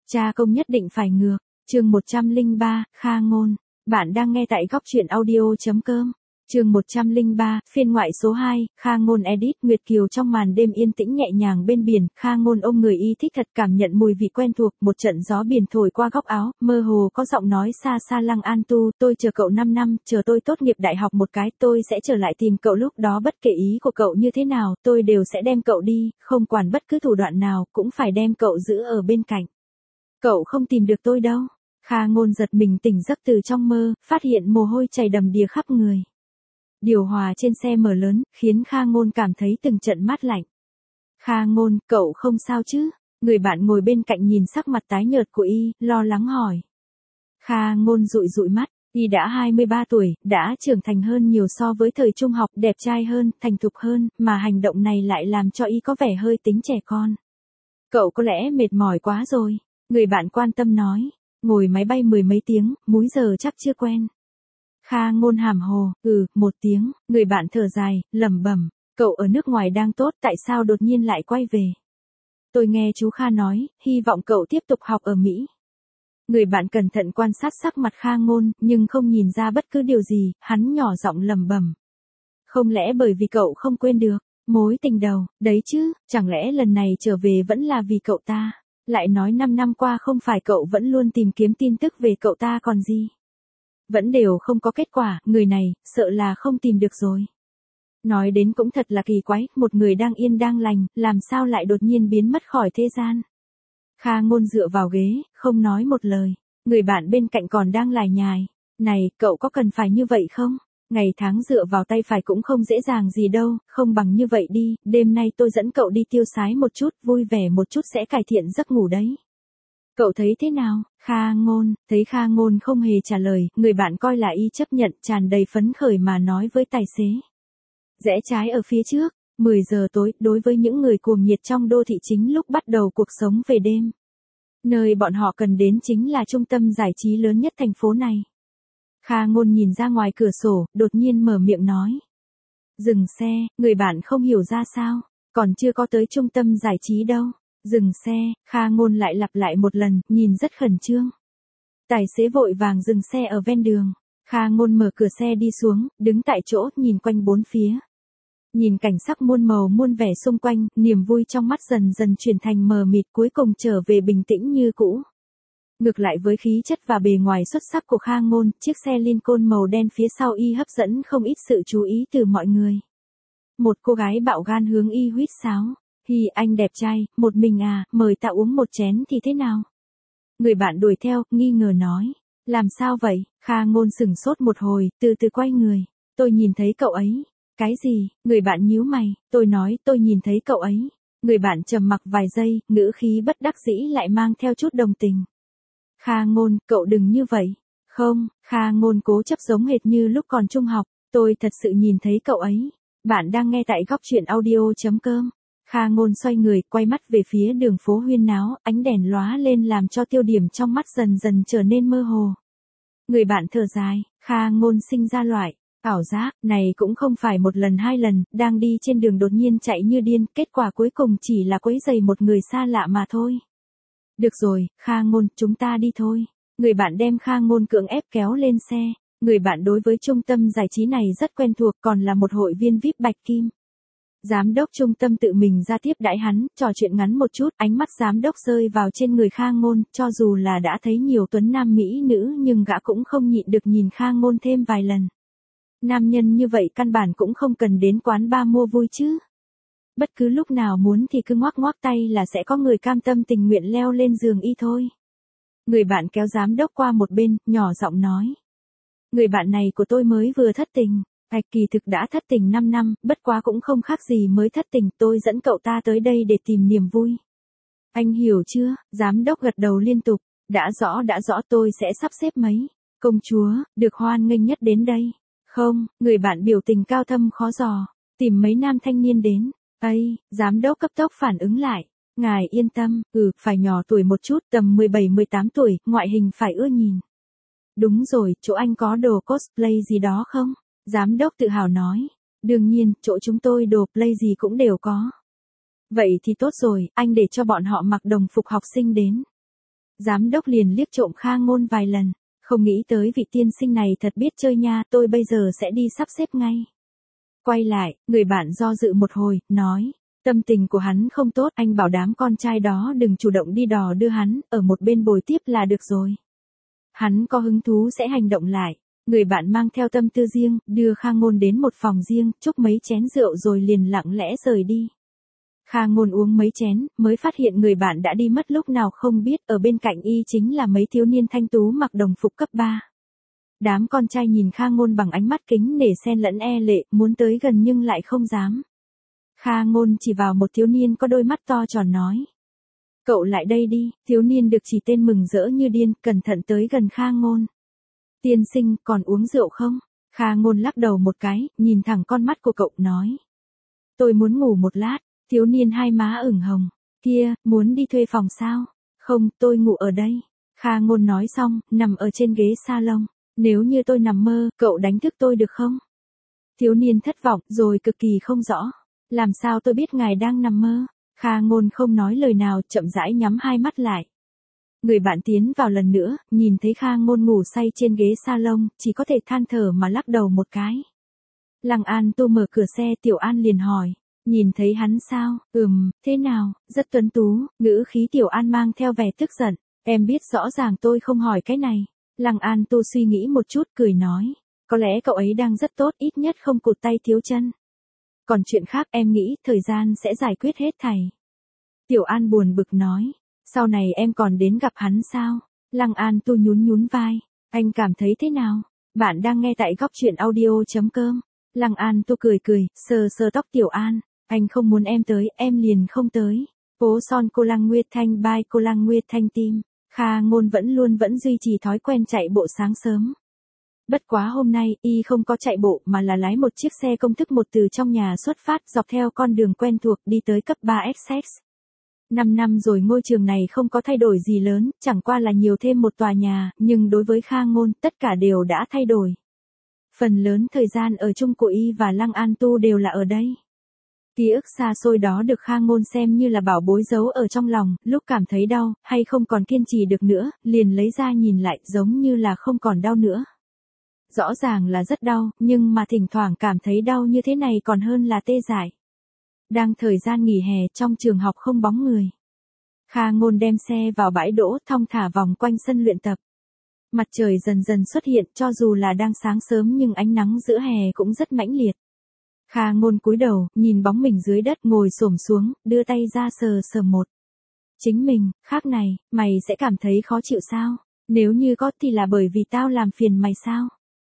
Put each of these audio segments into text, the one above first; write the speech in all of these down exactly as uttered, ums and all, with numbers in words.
Cha công nhất định phải ngược. Chương một trăm lẻ ba, Kha Ngôn. Bạn đang nghe tại góc truyện audio chấm com. Chương một trăm lẻ ba, phiên ngoại số hai, Kha Ngôn edit. Nguyệt Kiều trong màn đêm yên tĩnh nhẹ nhàng bên biển, Kha Ngôn ôm người y thích thật, cảm nhận mùi vị quen thuộc, một trận gió biển thổi qua góc áo, mơ hồ có giọng nói xa xa Lăng An Tu, tôi chờ cậu năm năm, chờ tôi tốt nghiệp đại học một cái, tôi sẽ trở lại tìm cậu, lúc đó bất kể ý của cậu như thế nào, tôi đều sẽ đem cậu đi, không quản bất cứ thủ đoạn nào, cũng phải đem cậu giữ ở bên cạnh. Cậu không tìm được tôi đâu. Kha Ngôn giật mình tỉnh giấc từ trong mơ, phát hiện mồ hôi chảy đầm đìa khắp người. Điều hòa trên xe mở lớn, khiến Kha Ngôn cảm thấy từng trận mát lạnh. Kha Ngôn, cậu không sao chứ? Người bạn ngồi bên cạnh nhìn sắc mặt tái nhợt của y, lo lắng hỏi. Kha Ngôn dụi dụi mắt, y đã hai mươi ba tuổi, đã trưởng thành hơn nhiều so với thời trung học, đẹp trai hơn, thành thục hơn, mà hành động này lại làm cho y có vẻ hơi tính trẻ con. Cậu có lẽ mệt mỏi quá rồi, người bạn quan tâm nói. Ngồi máy bay mười mấy tiếng, múi giờ chắc chưa quen. Kha Ngôn hàm hồ, ừ, một tiếng, người bạn thở dài, lẩm bẩm, cậu ở nước ngoài đang tốt, tại sao đột nhiên lại quay về? Tôi nghe chú Kha nói, hy vọng cậu tiếp tục học ở Mỹ. Người bạn cẩn thận quan sát sắc mặt Kha Ngôn, nhưng không nhìn ra bất cứ điều gì, hắn nhỏ giọng lẩm bẩm. Không lẽ bởi vì cậu không quên được, mối tình đầu, đấy chứ, chẳng lẽ lần này trở về vẫn là vì cậu ta? Lại nói năm năm qua không phải cậu vẫn luôn tìm kiếm tin tức về cậu ta còn gì? Vẫn đều không có kết quả, người này, sợ là không tìm được rồi. Nói đến cũng thật là kỳ quái, một người đang yên đang lành, làm sao lại đột nhiên biến mất khỏi thế gian. Kha Ngôn dựa vào ghế, không nói một lời, người bạn bên cạnh còn đang lải nhải. Này, cậu có cần phải như vậy không? Ngày tháng dựa vào tay phải cũng không dễ dàng gì đâu, không bằng như vậy đi, đêm nay tôi dẫn cậu đi tiêu sái một chút, vui vẻ một chút sẽ cải thiện giấc ngủ đấy. Cậu thấy thế nào? Kha Ngôn, thấy Kha Ngôn không hề trả lời, người bạn coi là y chấp nhận, tràn đầy phấn khởi mà nói với tài xế. Rẽ trái ở phía trước, mười giờ tối, đối với những người cuồng nhiệt trong đô thị chính lúc bắt đầu cuộc sống về đêm. Nơi bọn họ cần đến chính là trung tâm giải trí lớn nhất thành phố này. Kha Ngôn nhìn ra ngoài cửa sổ, đột nhiên mở miệng nói. Dừng xe, người bạn không hiểu ra sao, còn chưa có tới trung tâm giải trí đâu. Dừng xe, Kha Ngôn lại lặp lại một lần, nhìn rất khẩn trương. Tài xế vội vàng dừng xe ở ven đường. Kha Ngôn mở cửa xe đi xuống, đứng tại chỗ, nhìn quanh bốn phía. Nhìn cảnh sắc muôn màu muôn vẻ xung quanh, niềm vui trong mắt dần dần chuyển thành mờ mịt, cuối cùng trở về bình tĩnh như cũ. Ngược lại với khí chất và bề ngoài xuất sắc của Kha Ngôn, chiếc xe Lincoln màu đen phía sau y hấp dẫn không ít sự chú ý từ mọi người. Một cô gái bạo gan hướng y huýt sáo. Hi, anh đẹp trai, một mình à, mời ta uống một chén thì thế nào? Người bạn đuổi theo, nghi ngờ nói. Làm sao vậy? Kha Ngôn sửng sốt một hồi, từ từ quay người. Tôi nhìn thấy cậu ấy. Cái gì? Người bạn nhíu mày. Tôi nói, tôi nhìn thấy cậu ấy. Người bạn trầm mặc vài giây, ngữ khí bất đắc dĩ lại mang theo chút đồng tình. Kha Ngôn, cậu đừng như vậy. Không, Kha Ngôn cố chấp giống hệt như lúc còn trung học. Tôi thật sự nhìn thấy cậu ấy. Bạn đang nghe tại góc truyện audio chấm com. Kha Ngôn xoay người, quay mắt về phía đường phố huyên náo, ánh đèn lóa lên làm cho tiêu điểm trong mắt dần dần trở nên mơ hồ. Người bạn thở dài, Kha Ngôn sinh ra loại ảo giác, này cũng không phải một lần hai lần, đang đi trên đường đột nhiên chạy như điên, kết quả cuối cùng chỉ là quấy rầy một người xa lạ mà thôi. Được rồi, Kha Ngôn, chúng ta đi thôi. Người bạn đem Kha Ngôn cưỡng ép kéo lên xe. Người bạn đối với trung tâm giải trí này rất quen thuộc, còn là một hội viên vi ai pi bạch kim. Giám đốc trung tâm tự mình ra tiếp đãi hắn, trò chuyện ngắn một chút, ánh mắt giám đốc rơi vào trên người Kha Ngôn, cho dù là đã thấy nhiều tuấn nam mỹ nữ nhưng gã cũng không nhịn được nhìn Kha Ngôn thêm vài lần. Nam nhân như vậy căn bản cũng không cần đến quán bar mua vui chứ. Bất cứ lúc nào muốn thì cứ ngoắc ngoắc tay là sẽ có người cam tâm tình nguyện leo lên giường y thôi. Người bạn kéo giám đốc qua một bên, nhỏ giọng nói. Người bạn này của tôi mới vừa thất tình. Bạch kỳ thực đã thất tình năm năm, bất quá cũng không khác gì mới thất tình, tôi dẫn cậu ta tới đây để tìm niềm vui. Anh hiểu chưa? Giám đốc gật đầu liên tục. Đã rõ đã rõ, tôi sẽ sắp xếp mấy công chúa, được hoan nghênh nhất đến đây. Không, người bạn biểu tình cao thâm khó dò. Tìm mấy nam thanh niên đến. Ây, giám đốc cấp tốc phản ứng lại. Ngài yên tâm, ừ, phải nhỏ tuổi một chút, tầm mười bảy mười tám tuổi, ngoại hình phải ưa nhìn. Đúng rồi, chỗ anh có đồ cosplay gì đó không? Giám đốc tự hào nói. Đương nhiên, chỗ chúng tôi đồ play gì cũng đều có. Vậy thì tốt rồi, anh để cho bọn họ mặc đồng phục học sinh đến. Giám đốc liền liếc trộm Kha Ngôn vài lần, không nghĩ tới vị tiên sinh này thật biết chơi nha, tôi bây giờ sẽ đi sắp xếp ngay. Quay lại, người bạn do dự một hồi, nói, tâm tình của hắn không tốt, anh bảo đám con trai đó đừng chủ động đi đò đưa hắn, ở một bên bồi tiếp là được rồi. Hắn có hứng thú sẽ hành động lại. Người bạn mang theo tâm tư riêng, đưa Kha Ngôn đến một phòng riêng, chúc mấy chén rượu rồi liền lặng lẽ rời đi. Kha Ngôn uống mấy chén, mới phát hiện người bạn đã đi mất lúc nào không biết, ở bên cạnh y chính là mấy thiếu niên thanh tú mặc đồng phục cấp ba. Đám con trai nhìn Kha Ngôn bằng ánh mắt kính nể xen lẫn e lệ, muốn tới gần nhưng lại không dám. Kha Ngôn chỉ vào một thiếu niên có đôi mắt to tròn nói. Cậu lại đây đi, thiếu niên được chỉ tên mừng rỡ như điên, cẩn thận tới gần Kha Ngôn. Tiên sinh, còn uống rượu không? Kha Ngôn lắc đầu một cái, nhìn thẳng con mắt của cậu, nói. Tôi muốn ngủ một lát, thiếu niên hai má ửng hồng. Kia, muốn đi thuê phòng sao? Không, tôi ngủ ở đây. Kha Ngôn nói xong, nằm ở trên ghế salon. Nếu như tôi nằm mơ, cậu đánh thức tôi được không? Thiếu niên thất vọng, rồi cực kỳ không rõ. Làm sao tôi biết ngài đang nằm mơ? Kha Ngôn không nói lời nào, chậm rãi nhắm hai mắt lại. Người bạn tiến vào lần nữa, nhìn thấy Kha Ngôn ngủ say trên ghế salon, chỉ có thể than thở mà lắc đầu một cái. Lăng An Tu mở cửa xe, Tiểu An liền hỏi, nhìn thấy hắn sao? Ừm, thế nào? Rất tuấn tú, ngữ khí Tiểu An mang theo vẻ tức giận. Em biết rõ ràng tôi không hỏi cái này. Lăng An Tu suy nghĩ một chút, cười nói, có lẽ cậu ấy đang rất tốt, ít nhất không cụt tay thiếu chân. Còn chuyện khác em nghĩ thời gian sẽ giải quyết hết thảy. Tiểu An buồn bực nói, sau này em còn đến gặp hắn sao? Lăng An Tu nhún nhún vai, anh cảm thấy thế nào? Bạn đang nghe tại góc truyện audio chấm com. Lăng An Tu cười cười, sờ sờ tóc Tiểu An, anh không muốn em tới, em liền không tới. Phố son cô Lăng Nguyệt Thanh by cô Lăng Nguyệt Thanh Tim. Kha Ngôn vẫn luôn vẫn duy trì thói quen chạy bộ sáng sớm. Bất quá hôm nay, y không có chạy bộ mà là lái một chiếc xe công thức một từ trong nhà xuất phát dọc theo con đường quen thuộc đi tới cấp ba Essex. Năm năm rồi ngôi trường này không có thay đổi gì lớn, chẳng qua là nhiều thêm một tòa nhà, nhưng đối với Kha Ngôn, tất cả đều đã thay đổi. Phần lớn thời gian ở chung của y và Lăng An Tu đều là ở đây. Ký ức xa xôi đó được Kha Ngôn xem như là bảo bối giấu ở trong lòng, lúc cảm thấy đau, hay không còn kiên trì được nữa, liền lấy ra nhìn lại giống như là không còn đau nữa. Rõ ràng là rất đau, nhưng mà thỉnh thoảng cảm thấy đau như thế này còn hơn là tê dại. Đang thời gian nghỉ hè trong trường học không bóng người. Kha Ngôn đem xe vào bãi đỗ thong thả vòng quanh sân luyện tập. Mặt trời dần dần xuất hiện cho dù là đang sáng sớm nhưng ánh nắng giữa hè cũng rất mãnh liệt. Kha Ngôn cúi đầu, nhìn bóng mình dưới đất ngồi xổm xuống, đưa tay ra sờ sờ một. Chính mình, khác này, mày sẽ cảm thấy khó chịu sao? Nếu như có thì là bởi vì tao làm phiền mày sao?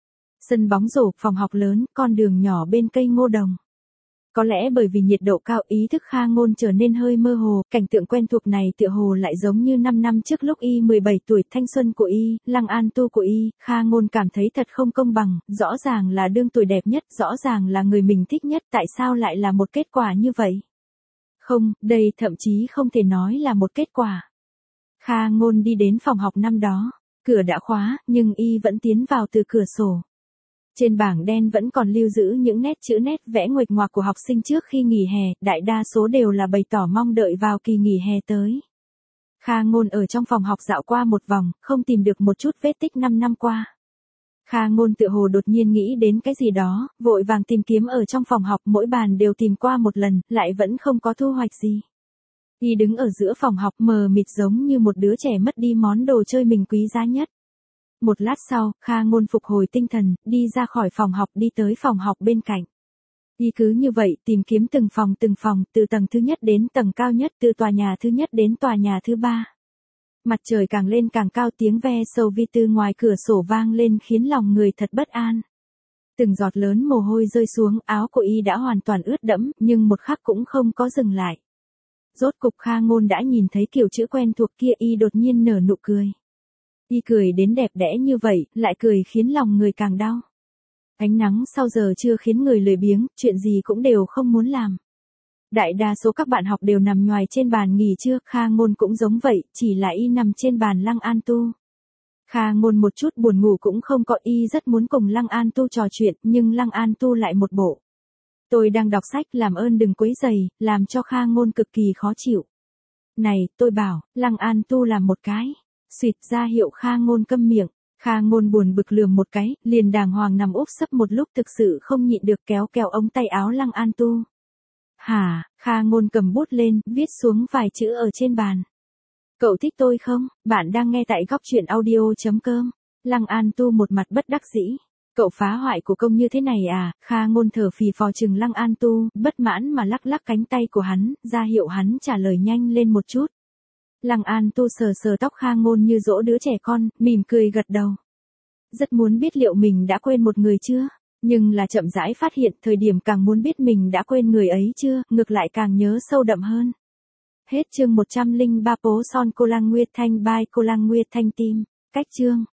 Sân bóng rổ, phòng học lớn, con đường nhỏ bên cây ngô đồng. Có lẽ bởi vì nhiệt độ cao, ý thức Kha Ngôn trở nên hơi mơ hồ, cảnh tượng quen thuộc này tựa hồ lại giống như năm năm trước lúc y mười bảy tuổi, thanh xuân của y, Lăng An Tu của y, Kha Ngôn cảm thấy thật không công bằng, rõ ràng là đương tuổi đẹp nhất, rõ ràng là người mình thích nhất, tại sao lại là một kết quả như vậy? Không, đây thậm chí không thể nói là một kết quả. Kha Ngôn đi đến phòng học năm đó, cửa đã khóa, nhưng y vẫn tiến vào từ cửa sổ. Trên bảng đen vẫn còn lưu giữ những nét chữ nét vẽ nguệch ngoạc của học sinh trước khi nghỉ hè, đại đa số đều là bày tỏ mong đợi vào kỳ nghỉ hè tới. Kha Ngôn ở trong phòng học dạo qua một vòng, không tìm được một chút vết tích năm năm qua. Kha Ngôn tựa hồ đột nhiên nghĩ đến cái gì đó, vội vàng tìm kiếm ở trong phòng học, mỗi bàn đều tìm qua một lần, lại vẫn không có thu hoạch gì. Y đứng ở giữa phòng học mờ mịt giống như một đứa trẻ mất đi món đồ chơi mình quý giá nhất. Một lát sau, Kha Ngôn phục hồi tinh thần, đi ra khỏi phòng học đi tới phòng học bên cạnh. Y cứ như vậy, tìm kiếm từng phòng từng phòng, từ tầng thứ nhất đến tầng cao nhất, từ tòa nhà thứ nhất đến tòa nhà thứ ba. Mặt trời càng lên càng cao, tiếng ve sầu vi từ ngoài cửa sổ vang lên khiến lòng người thật bất an. Từng giọt lớn mồ hôi rơi xuống, áo của y đã hoàn toàn ướt đẫm, nhưng một khắc cũng không có dừng lại. Rốt cục Kha Ngôn đã nhìn thấy kiểu chữ quen thuộc kia, y đột nhiên nở nụ cười. Y cười đến đẹp đẽ như vậy, lại cười khiến lòng người càng đau. Ánh nắng sau giờ trưa khiến người lười biếng, chuyện gì cũng đều không muốn làm. Đại đa số các bạn học đều nằm nhoài trên bàn nghỉ trưa, Kha Ngôn cũng giống vậy, chỉ là y nằm trên bàn Lăng An Tu. Kha Ngôn một chút buồn ngủ cũng không có, y rất muốn cùng Lăng An Tu trò chuyện, nhưng Lăng An Tu lại một bộ. Tôi đang đọc sách, làm ơn đừng quấy rầy, làm cho Kha Ngôn cực kỳ khó chịu. Này, tôi bảo, Lăng An Tu làm một cái. Xuyệt ra hiệu Kha Ngôn câm miệng. Kha Ngôn buồn bực lườm một cái, liền đàng hoàng nằm úp sấp một lúc thực sự không nhịn được kéo kéo ống tay áo Lăng An Tu. Hả, Kha Ngôn cầm bút lên, viết xuống vài chữ ở trên bàn. Cậu thích tôi không? Bạn đang nghe tại góc truyện audio.com. Lăng An Tu một mặt bất đắc dĩ. Cậu phá hoại của công như thế này à? Kha Ngôn thở phì phò chừng Lăng An Tu, bất mãn mà lắc lắc cánh tay của hắn, ra hiệu hắn trả lời nhanh lên một chút. Lăng An Tu sờ sờ tóc Kha Ngôn như dỗ đứa trẻ con, mỉm cười gật đầu. Rất muốn biết liệu mình đã quên một người chưa, nhưng là chậm rãi phát hiện thời điểm càng muốn biết mình đã quên người ấy chưa, ngược lại càng nhớ sâu đậm hơn. Hết chương một trăm lẻ ba Pố Son Cô Lang Nguyệt Thanh Bai Cô Lang Nguyệt Thanh Tim. Cách chương.